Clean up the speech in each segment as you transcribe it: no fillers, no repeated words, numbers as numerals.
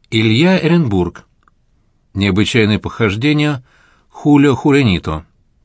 Илья Эренбург. Необычайные похождения Хулио Хуренито.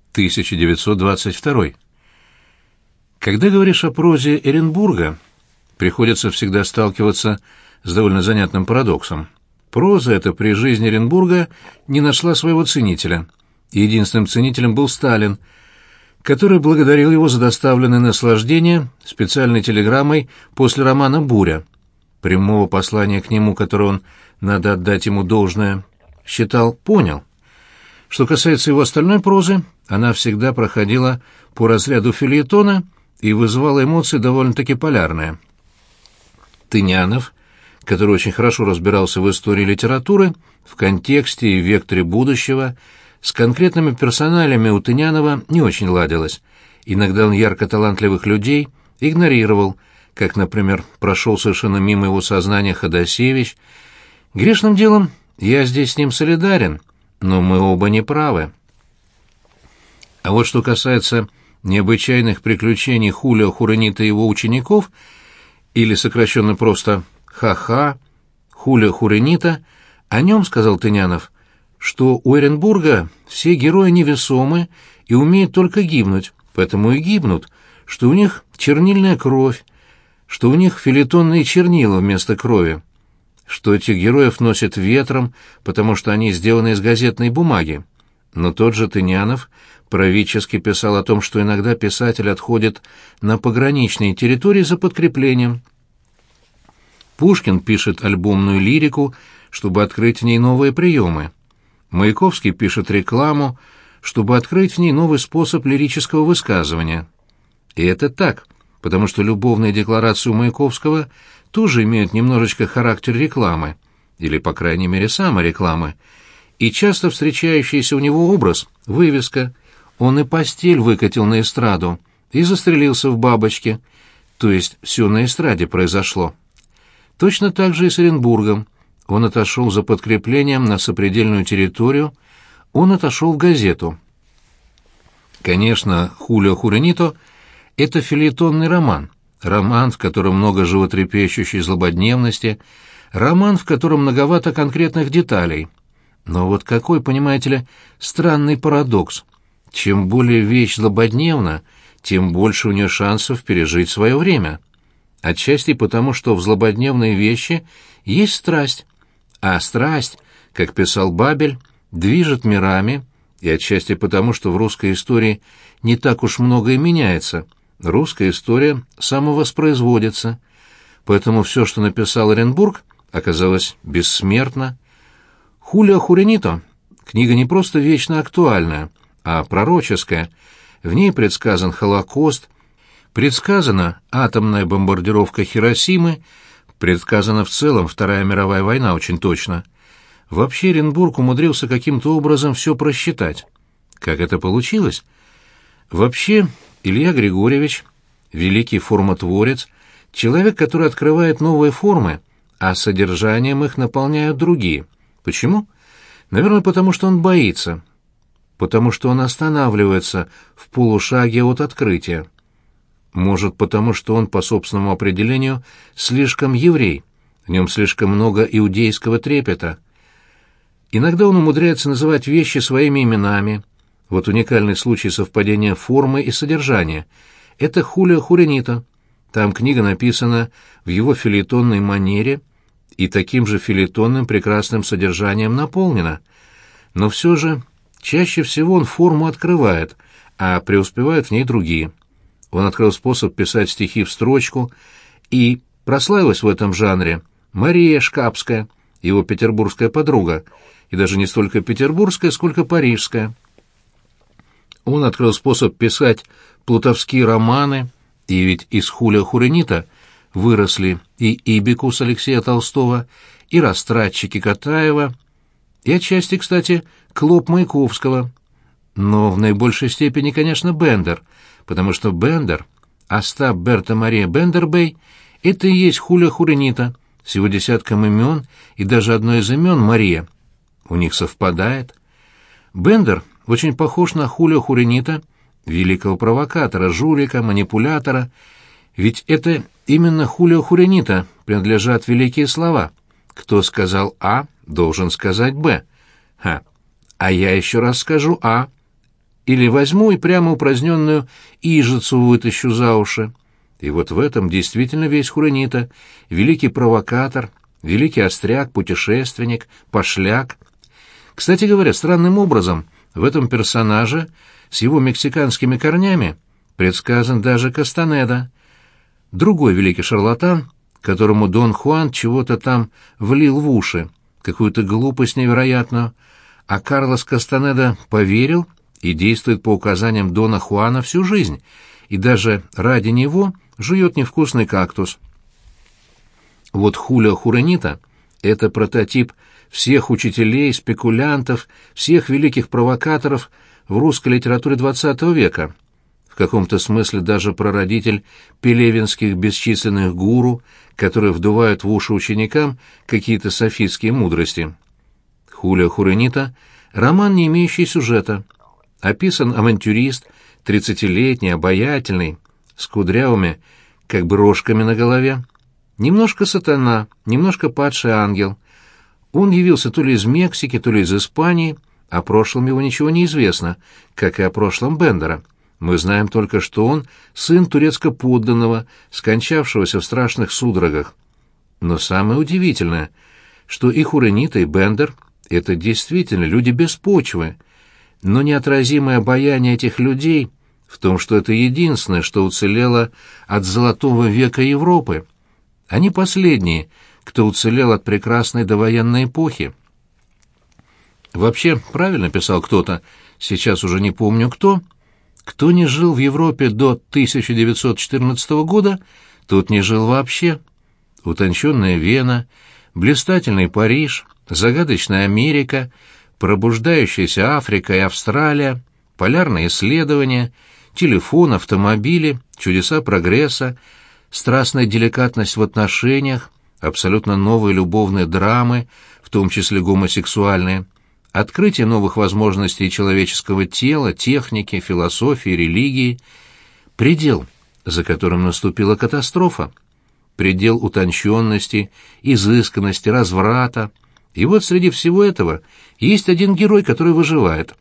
1922. Когда говоришь о прозе Эренбурга, приходится всегда сталкиваться с довольно занятным парадоксом. Проза эта при жизни Эренбурга не нашла своего ценителя. Единственным ценителем был Сталин, который благодарил его за доставленное наслаждение специальной телеграммой после романа «Буря». Прямого послания к нему, которое он, надо отдать ему должное, понял. Что касается его остальной прозы, она всегда проходила по разряду фельетона и вызывала эмоции довольно-таки полярные. Тынянов, который очень хорошо разбирался в истории литературы, в контексте и векторе будущего, с конкретными персоналями у Тынянова не очень ладилось. Иногда он ярко талантливых людей игнорировал, как, например, прошел совершенно мимо его сознания Ходосевич. Грешным делом я здесь с ним солидарен, но мы оба не правы. А вот что касается необычайных приключений Хулио Хуренито и его учеников, или сокращенно просто «Ха-ха», Хулио Хуренито, о нем, сказал Тынянов, что у Эренбурга все герои невесомы и умеют только гибнуть, поэтому и гибнут, что у них чернильная кровь, что у них фельетонные чернила вместо крови, что этих героев носят ветром, потому что они сделаны из газетной бумаги. Но тот же Тынянов правительски писал о том, что иногда писатель отходит на пограничные территории за подкреплением. Пушкин пишет альбомную лирику, чтобы открыть в ней новые приемы. Маяковский пишет рекламу, чтобы открыть в ней новый способ лирического высказывания. И это так, потому что любовные декларации у Маяковского тоже имеют немножечко характер рекламы, или, по крайней мере, саморекламы, и часто встречающийся у него образ — вывеска. Он и постель выкатил на эстраду, и застрелился в бабочке, то есть все на эстраде произошло. Точно так же и с Эренбургом. Он отошел за подкреплением на сопредельную территорию, он отошел в газету. Конечно, Хулио Хуренито — это фельетонный роман, в котором много животрепещущей злободневности, роман, в котором многовато конкретных деталей. Но вот какой, понимаете ли, странный парадокс. Чем более вещь злободневна, тем больше у нее шансов пережить свое время. Отчасти потому, что в злободневной вещи есть страсть, а страсть, как писал Бабель, движет мирами, и отчасти потому, что в русской истории не так уж многое меняется. Русская история самовоспроизводится, поэтому все, что написал Эренбург, оказалось бессмертно. Хулио Хуренито — книга не просто вечно актуальная, а пророческая. В ней предсказан Холокост, предсказана атомная бомбардировка Хиросимы, предсказана в целом Вторая мировая война очень точно. Вообще Эренбург умудрился каким-то образом все просчитать. Как это получилось? Вообще, Илья Григорьевич — великий формотворец, человек, который открывает новые формы, а содержанием их наполняют другие. Почему? Наверное, потому что он боится, потому что он останавливается в полушаге от открытия. Может, потому что он, по собственному определению, слишком еврей, в нем слишком много иудейского трепета. Иногда он умудряется называть вещи своими именами. Вот уникальный случай совпадения формы и содержания. Это Хулио Хуренито. Там книга написана в его фельетонной манере и таким же фельетонным прекрасным содержанием наполнена. Но все же чаще всего он форму открывает, а преуспевают в ней другие. Он открыл способ писать стихи в строчку, и прославилась в этом жанре Мария Шкапская, его петербургская подруга, и даже не столько петербургская, сколько парижская. Он открыл способ писать плутовские романы, и ведь из Хулио Хуренито выросли и Ибикус Алексея Толстого, и растратчики Катаева, и отчасти, кстати, Клоп Маяковского. Но в наибольшей степени, конечно, Бендер, потому что Бендер, Остап Берта Мария Бендербей, это и есть Хулио Хуренито, с его десятком имен, и даже одно из имен — Мария. У них совпадает. Бендер очень похож на Хулио Хуренито, великого провокатора, жулика, манипулятора, ведь это именно Хулио Хуренито принадлежат великие слова, Кто сказал А, должен сказать Б. А я еще раз скажу А. Или возьму и прямо упраздненную ижицу вытащу за уши. И вот в этом действительно весь Хуранита, великий провокатор, великий остряк, путешественник, пошляк. Кстати говоря, странным образом в этом персонаже с его мексиканскими корнями предсказан даже Кастанеда, другой великий шарлатан, которому Дон Хуан чего-то там влил в уши, какую-то глупость невероятную, а Карлос Кастанеда поверил и действует по указаниям Дона Хуана всю жизнь, и даже ради него жует невкусный кактус. Вот Хулио Хуранита — это прототип всех учителей, спекулянтов, всех великих провокаторов в русской литературе XX века, в каком-то смысле даже прародитель пелевинских бесчисленных гуру, которые вдувают в уши ученикам какие-то софистские мудрости. Хулио Хуранита — роман, не имеющий сюжета. Описан авантюрист, 30-летний, обаятельный, с кудрявыми, как бы рожками на голове. Немножко сатана, немножко падший ангел. Он явился то ли из Мексики, то ли из Испании, о прошлом его ничего не известно, как и о прошлом Бендера. Мы знаем только, что он сын турецко-подданного, скончавшегося в страшных судорогах. Но самое удивительное, что и Хуранита, и Бендер — это действительно люди без почвы, но неотразимое обаяние этих людей в том, что это единственное, что уцелело от золотого века Европы. Они последние, кто уцелел от прекрасной довоенной эпохи. Вообще, правильно писал кто-то, сейчас уже не помню кто не жил в Европе до 1914 года, тот не жил вообще. Утонченная Вена, блистательный Париж, загадочная Америка, пробуждающаяся Африка и Австралия, полярные исследования, телефон, автомобили, чудеса прогресса, страстная деликатность в отношениях, абсолютно новые любовные драмы, в том числе гомосексуальные, открытие новых возможностей человеческого тела, техники, философии, религии, предел, за которым наступила катастрофа, предел утонченности, изысканности, разврата. И вот среди всего этого есть один герой, который выживает.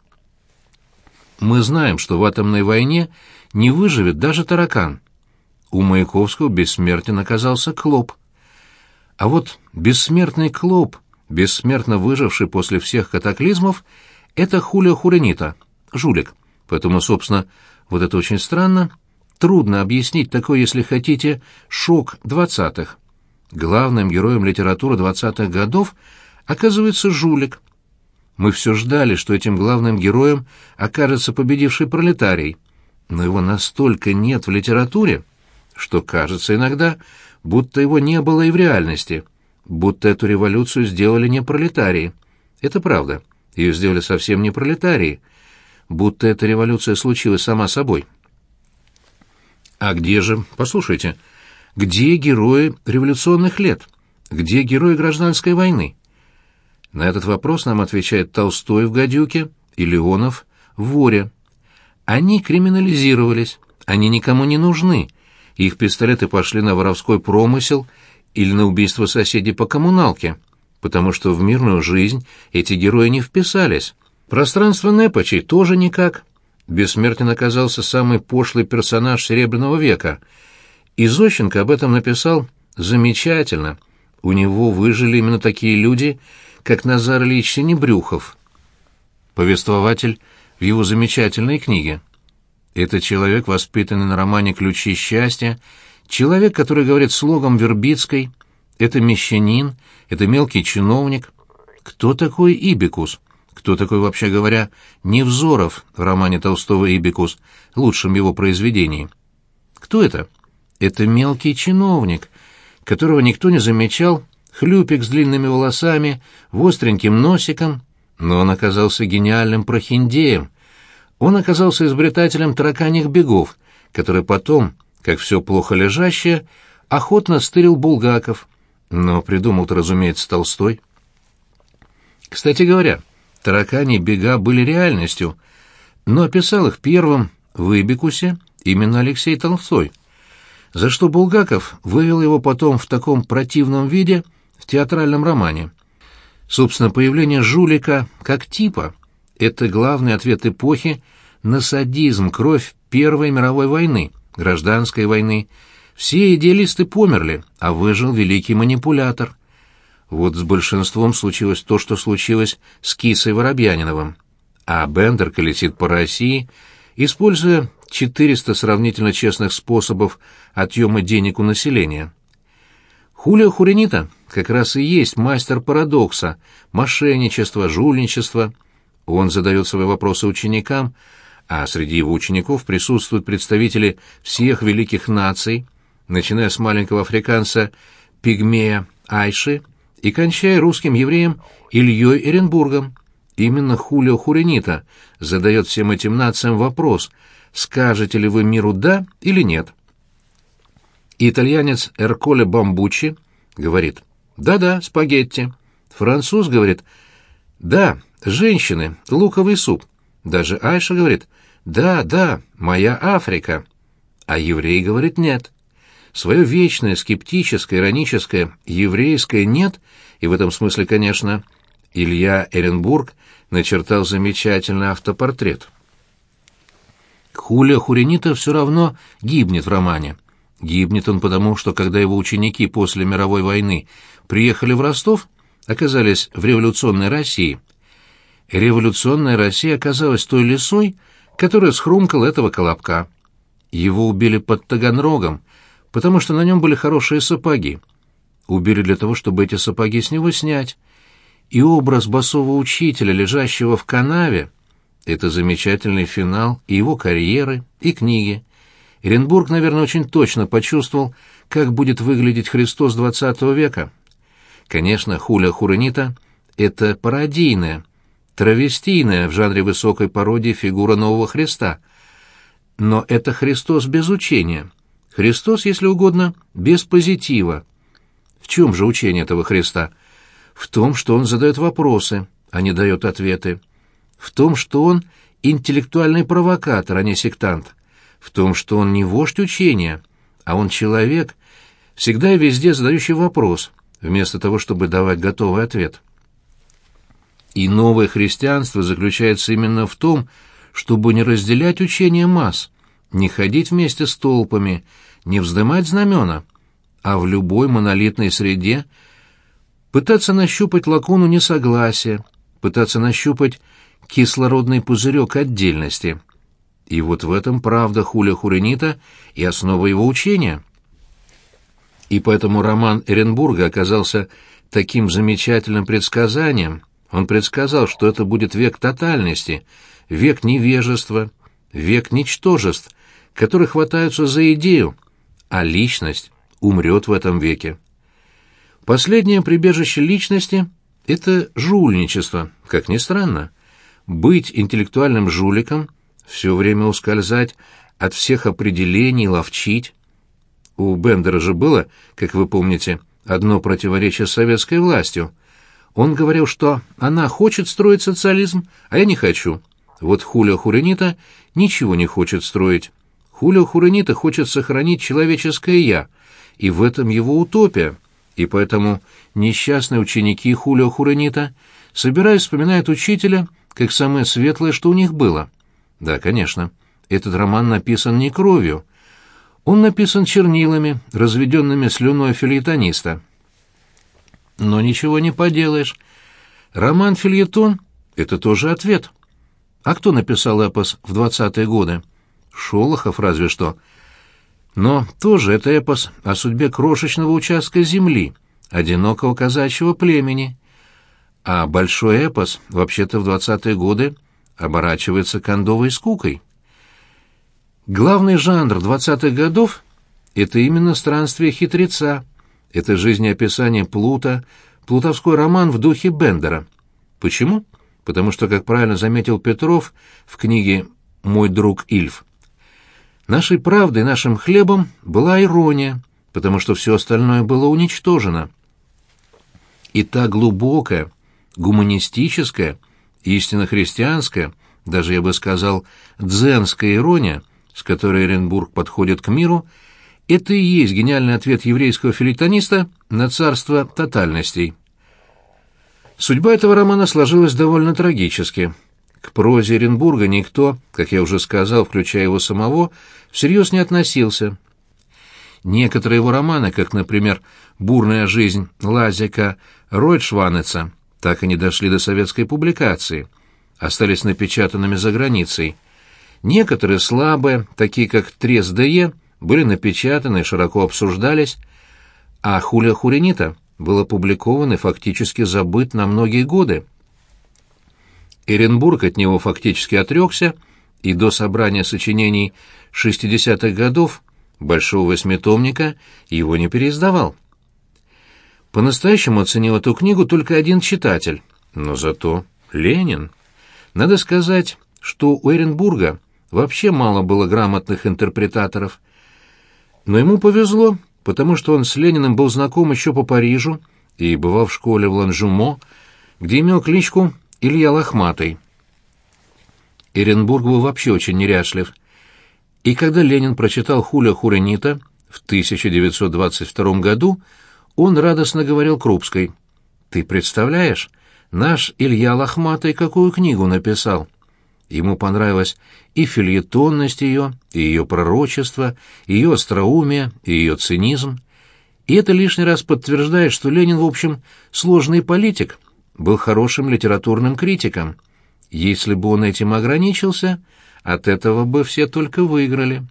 Мы знаем, что в атомной войне не выживет даже таракан. У Маяковского бессмертен оказался Клоп. А вот бессмертный Клоп, бессмертно выживший после всех катаклизмов, это Хулио Хуранита, жулик. Поэтому, собственно, вот это очень странно. Трудно объяснить такой, если хотите, шок 20-х. Главным героем литературы 20-х годов оказывается жулик. Мы все ждали, что этим главным героем окажется победивший пролетарий, но его настолько нет в литературе, что кажется иногда, будто его не было и в реальности, будто эту революцию сделали не пролетарии. Это правда, ее сделали совсем не пролетарии, будто эта революция случилась сама собой. А где же, послушайте, где герои революционных лет? Где герои гражданской войны? На этот вопрос нам отвечает Толстой в «Гадюке» и Леонов в «Воре». Они криминализировались, они никому не нужны, их пистолеты пошли на воровской промысел или на убийство соседей по коммуналке, потому что в мирную жизнь эти герои не вписались. Пространство Непочей тоже никак. Бессмертен оказался самый пошлый персонаж Серебряного века. И Зощенко об этом написал замечательно. У него выжили именно такие люди, как Назар Ильич Синебрюхов, повествователь в его замечательной книге. Это человек, воспитанный на романе «Ключи счастья», человек, который говорит слогом Вербицкой, это мещанин, это мелкий чиновник. Кто такой Ибикус? Кто такой, вообще говоря, Невзоров в романе Толстого «Ибикус», лучшем его произведении? Кто это? Это мелкий чиновник, которого никто не замечал, хлюпик с длинными волосами, остреньким носиком, но он оказался гениальным прохиндеем. Он оказался изобретателем тараканьих бегов, который потом, как все плохо лежащее, охотно стырил Булгаков. Но придумал-то, разумеется, Толстой. Кстати говоря, тараканьи бега были реальностью, но описал их первым в «Ибикусе» именно Алексей Толстой, за что Булгаков вывел его потом в таком противном виде в театральном романе. Собственно, появление жулика как типа — это главный ответ эпохи на садизм, кровь Первой мировой войны, гражданской войны. Все идеалисты померли, а выжил великий манипулятор. Вот с большинством случилось то, что случилось с Кисой Воробьяниновым. А Бендер колесит по России, используя 400 сравнительно честных способов отъема денег у населения. Хулио Хуринита как раз и есть мастер парадокса, мошенничества, жульничества. Он задает свои вопросы ученикам, а среди его учеников присутствуют представители всех великих наций, начиная с маленького африканца пигмея Айши и кончая русским евреем Ильей Эренбургом. Именно Хулио Хуринита задает всем этим нациям вопрос, скажете ли вы миру «да» или «нет». Итальянец Эрколе Бамбуччи говорит «да-да, спагетти». Француз говорит «да, женщины, луковый суп». Даже Айша говорит «да, моя Африка». А еврей говорит «нет». Свое вечное, скептическое, ироническое, еврейское «нет», и в этом смысле, конечно, Илья Эренбург начертал замечательный автопортрет. Хулио Хуринита все равно гибнет в романе. Гибнет он потому, что когда его ученики после мировой войны приехали в Ростов, оказались в революционной России. Революционная Россия оказалась той лисой, которая схрумкала этого колобка. Его убили под Таганрогом, потому что на нем были хорошие сапоги. Убили для того, чтобы эти сапоги с него снять. И образ босого учителя, лежащего в канаве, — это замечательный финал и его карьеры, и книги. Эренбург, наверное, очень точно почувствовал, как будет выглядеть Христос XX века. Конечно, Хулио Хуринита — это пародийная, травестийная в жанре высокой пародии фигура нового Христа. Но это Христос без учения. Христос, если угодно, без позитива. В чем же учение этого Христа? В том, что он задает вопросы, а не дает ответы. В том, что он интеллектуальный провокатор, а не сектант. В том, что он не вождь учения, а он человек, всегда и везде задающий вопрос, вместо того, чтобы давать готовый ответ. И новое христианство заключается именно в том, чтобы не разделять учение масс, не ходить вместе с толпами, не вздымать знамена, а в любой монолитной среде пытаться нащупать лакуну несогласия, пытаться нащупать кислородный пузырек отдельности. И вот в этом правда Хулио Хуринита и основа его учения. И поэтому роман Эренбурга оказался таким замечательным предсказанием. Он предсказал, что это будет век тотальности, век невежества, век ничтожеств, которые хватаются за идею, а личность умрет в этом веке. Последнее прибежище личности — это жульничество, как ни странно. Быть интеллектуальным жуликом — все время ускользать от всех определений, ловчить. У Бендера же было, как вы помните, одно противоречие с советской властью. Он говорил, что она хочет строить социализм, а я не хочу. Вот Хулио Хуринита ничего не хочет строить. Хулио Хуринита хочет сохранить человеческое «я», и в этом его утопия. И поэтому несчастные ученики Хулио Хуринита, собираясь, вспоминают учителя как самое светлое, что у них было. Да, конечно, этот роман написан не кровью. Он написан чернилами, разведенными слюной фельетониста. Но ничего не поделаешь. Роман-фельетон — это тоже ответ. А кто написал эпос в 20-е годы? Шолохов разве что. Но тоже это эпос о судьбе крошечного участка земли, одинокого казачьего племени. А большой эпос, вообще-то, в 20-е годы оборачивается кондовой скукой. Главный жанр 20-х годов — это именно странствие хитреца, это жизнеописание Плута, плутовской роман в духе Бендера. Почему? Потому что, как правильно заметил Петров в книге «Мой друг Ильф», нашей правдой, нашим хлебом была ирония, потому что все остальное было уничтожено. И та глубокая, гуманистическая, истинно христианская, даже, я бы сказал, дзенская ирония, с которой Эренбург подходит к миру, Это и есть гениальный ответ еврейского фельетониста на царство тотальностей. Судьба этого романа сложилась довольно трагически. К прозе Эренбурга никто, как я уже сказал, включая его самого, всерьез не относился. Некоторые его романы, как, например, «Бурная жизнь» Лазика Ройтшванеца, так и не дошли до советской публикации, остались напечатанными за границей. Некоторые слабые, такие как «Трес Д.Е., были напечатаны и широко обсуждались, а «Хулия Хуренита» был опубликован и фактически забыт на многие годы. Эренбург от него фактически отрекся, и до собрания сочинений 60-х годов большого восьмитомника его не переиздавал. По-настоящему оценил эту книгу только один читатель, но зато Ленин. Надо сказать, что у Эренбурга вообще мало было грамотных интерпретаторов. Но ему повезло, потому что он с Лениным был знаком еще по Парижу и бывал в школе в Ланжумо, где имел кличку Илья Лохматый. Эренбург был вообще очень неряшлив. И когда Ленин прочитал «Хулия Хуренита» в 1922 году, он радостно говорил Крупской: «Ты представляешь, наш Илья Лохматый какую книгу написал?» Ему понравилась и фельетонность ее, и ее пророчество, и ее остроумие, и ее цинизм. И это лишний раз подтверждает, что Ленин, в общем, сложный политик, был хорошим литературным критиком. Если бы он этим ограничился, от этого бы все только выиграли.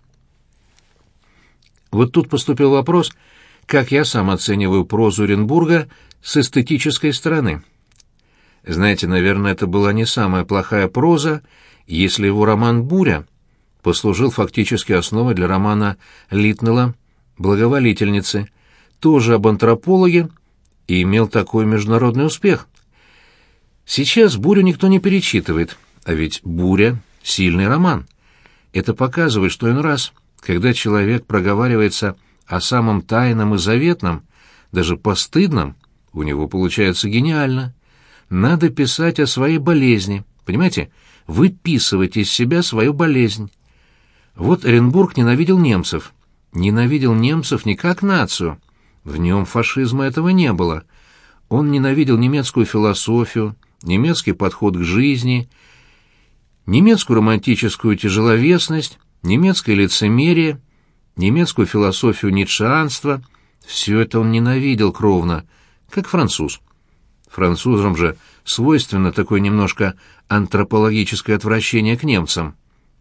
Вот тут поступил вопрос, как я сам оцениваю прозу Эренбурга с эстетической стороны. Знаете, наверное, это была не самая плохая проза, если его роман «Буря» послужил фактически основой для романа Литнелла «Благоволительницы», тоже об антропологе, и имел такой международный успех. Сейчас «Бурю» никто не перечитывает, а ведь «Буря» — сильный роман. Это показывает, что иной раз, когда человек проговаривается о самом тайном и заветном, даже постыдном, у него получается гениально. Надо писать о своей болезни, понимаете? Выписывать из себя свою болезнь. Вот Эренбург ненавидел немцев. Ненавидел немцев не как нацию. В нем фашизма этого не было. Он ненавидел немецкую философию, немецкий подход к жизни, немецкую романтическую тяжеловесность, немецкое лицемерие, немецкую философию ницшеанства. Все это он ненавидел кровно, как француз. Французам же свойственно такое немножко антропологическое отвращение к немцам.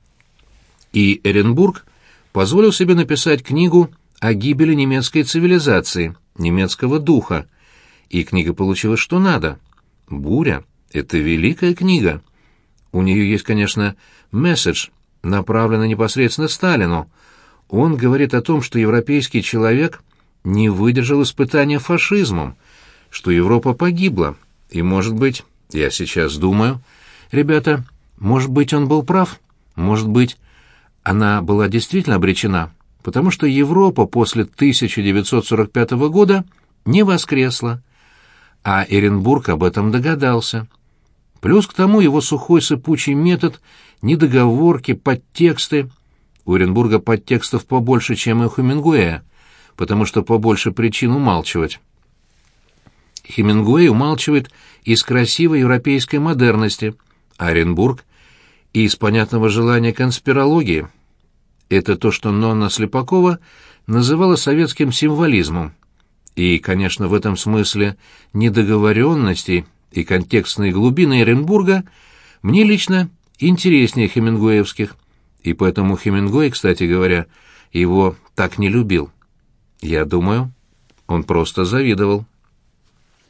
И Эренбург позволил себе написать книгу о гибели немецкой цивилизации, немецкого духа. И книга получилась что надо. «Буря» — это великая книга. У нее есть, конечно, месседж, направленный непосредственно Сталину. Он говорит о том, что европейский человек не выдержал испытания фашизмом, что Европа погибла, и, может быть, я сейчас думаю, ребята, может быть, он был прав, может быть, она была действительно обречена, потому что Европа после 1945 года не воскресла, а Эренбург об этом догадался. Плюс к тому его сухой сыпучий метод, недоговорки, подтексты. У Эренбурга подтекстов побольше, чем и у Хемингуэя, потому что побольше причин умалчивать. Хемингуэй умалчивает из красивой европейской модерности, а Эренбург — из понятного желания конспирологии. Это то, что Нонна Слепакова называла советским символизмом. И, конечно, в этом смысле недоговоренности и контекстные глубины Эренбурга мне лично интереснее хемингуэевских, и поэтому Хемингуэй, кстати говоря, его так не любил. Я думаю, он просто завидовал.